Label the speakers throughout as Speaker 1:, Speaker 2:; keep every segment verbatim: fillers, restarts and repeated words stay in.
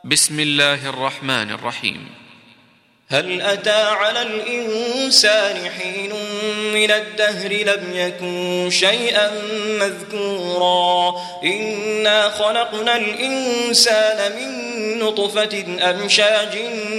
Speaker 1: بسم الله الرحمن الرحيم.
Speaker 2: هل أتى على الإنسان حين من الدهر لم يكن شيئا مذكورا إنا خلقنا الإنسان من نطفة أمشاج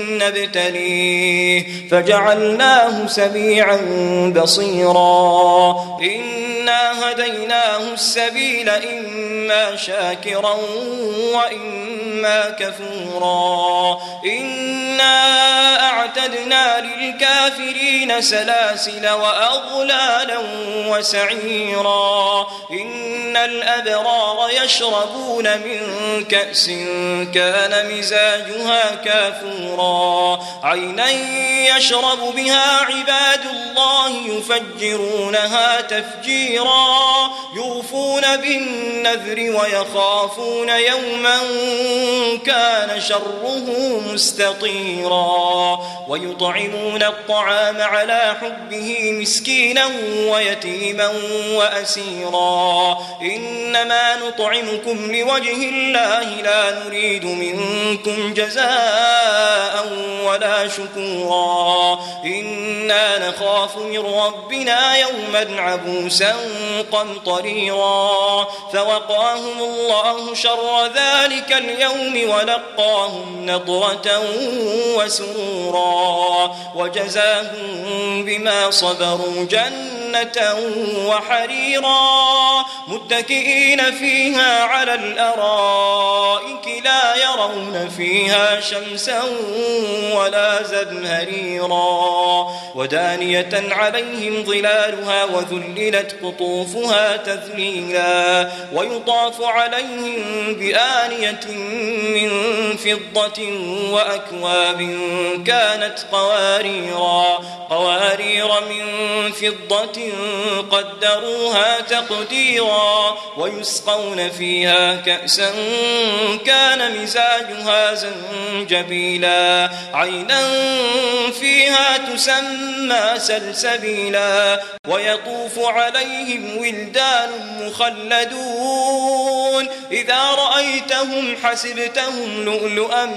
Speaker 2: نبتليه فجعلناه سميعا بصيرا إنا هديناه السبيل إما شاكرا وإما كفورا إنا أعتدنا للكافرين سلاسل وأغلالا وسعيرا إن الأبرار يشربون من كأس كان مزاجها كافورا عينا يشرب بها عباد الله يفجرونها تفجيرا يوفون بالنذر ويخافون يوما كان شره مستطيرا ويطعمون الطعام على حبه مسكينا ويتيما وأسيرا إنما نطعمكم لوجه الله لا نريد منكم جزاء ولا شكورا إنا نخاف من ربنا يوما عبوسا قمطريرا فوقاهم الله شر ذلك اليوم ولقاهم نضرة وسرورا وجزاهم بما صبروا جنة وحريرا متكئين فيها على الأرائك لا يرون فيها شمسا ولا زمهريرا ودانية عليهم ظلالها وذللت قطوفها تذليلا ويطاف عليهم بآنية من فضة وأكواب كانت قواريرا قوارير من فضة قدروها تقديرا ويسقون فيها كأسا كان مزاجها زنجبيلا عينا فيها تسمى سلسبيلا ويطوف عليهم ولدان مخلدون إذا رأيتهم حسبتهم لؤلؤا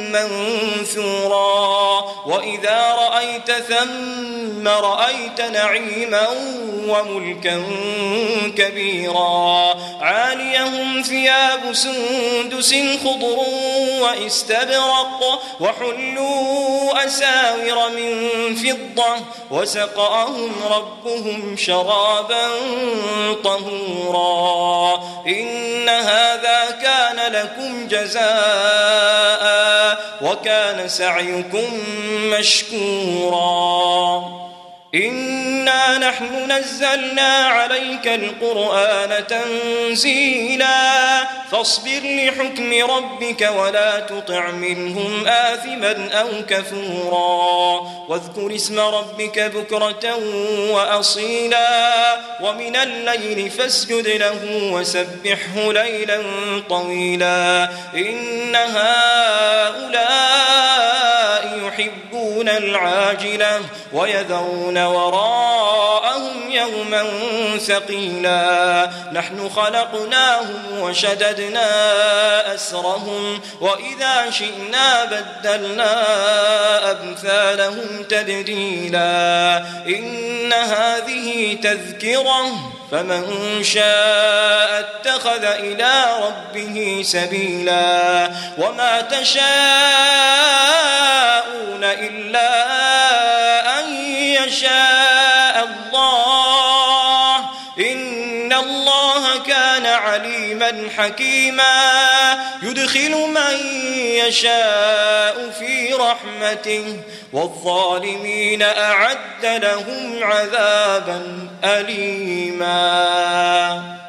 Speaker 2: منثورا وإذا رأيت ثم رأيت نعيما وملكا كبيرا عاليهم ثياب سندس خضر واستبرق وحلوا أساور من فضة وسقاهم ربهم شرابا طهورا إن هذا كان لكم جزاء وكان سعيكم مشكورا إنا نحن نزلنا عليك القرآن تنزيلا فاصبر لحكم ربك ولا تطع منهم آثما أو كفورا واذكر اسم ربك بكرة وأصيلا ومن الليل فاسجد له وسبحه ليلا طويلا إن هؤلاء يحبون العاجلة ويذرون وراءهم يوما ثقيلا نحن خلقناهم وشددنا أسرهم وإذا شئنا بدلنا أمثالهم تبديلا إن هذه تذكرة فمن شاء اتخذ إلى ربه سبيلا وما تشاءون إلا أن يشاء الله إن الله كان عليما حكيما يدخل من يشاء في رحمته والظالمين أعد لهم عذابا أليما.